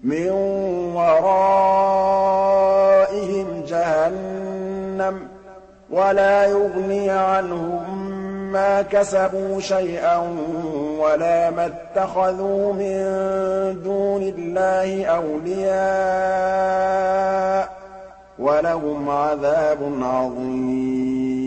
مِّن وَرَائِهِمْ جَهَنَّمُ ۖ وَلَا يُغْنِي عَنْهُم مَّا كَسَبُوا شَيْئًا وَلَا مَا اتَّخَذُوا مِن دُونِ اللَّهِ أَوْلِيَاءَ ۖ وَلَهُمْ عَذَابٌ عَظِيمٌ